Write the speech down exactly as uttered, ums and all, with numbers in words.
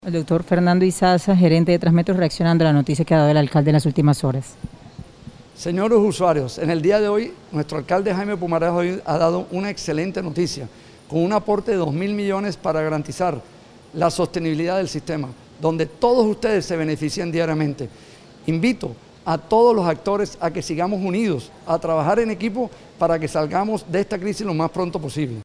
El doctor Fernando Izaza, gerente de Transmetro, reaccionando a la noticia que ha dado el alcalde en las últimas horas. Señores usuarios, en el día de hoy, nuestro alcalde Jaime Pumarejo ha dado una excelente noticia, con un aporte de dos mil millones para garantizar la sostenibilidad del sistema, donde todos ustedes se benefician diariamente. Invito a todos los actores a que sigamos unidos, a trabajar en equipo para que salgamos de esta crisis lo más pronto posible.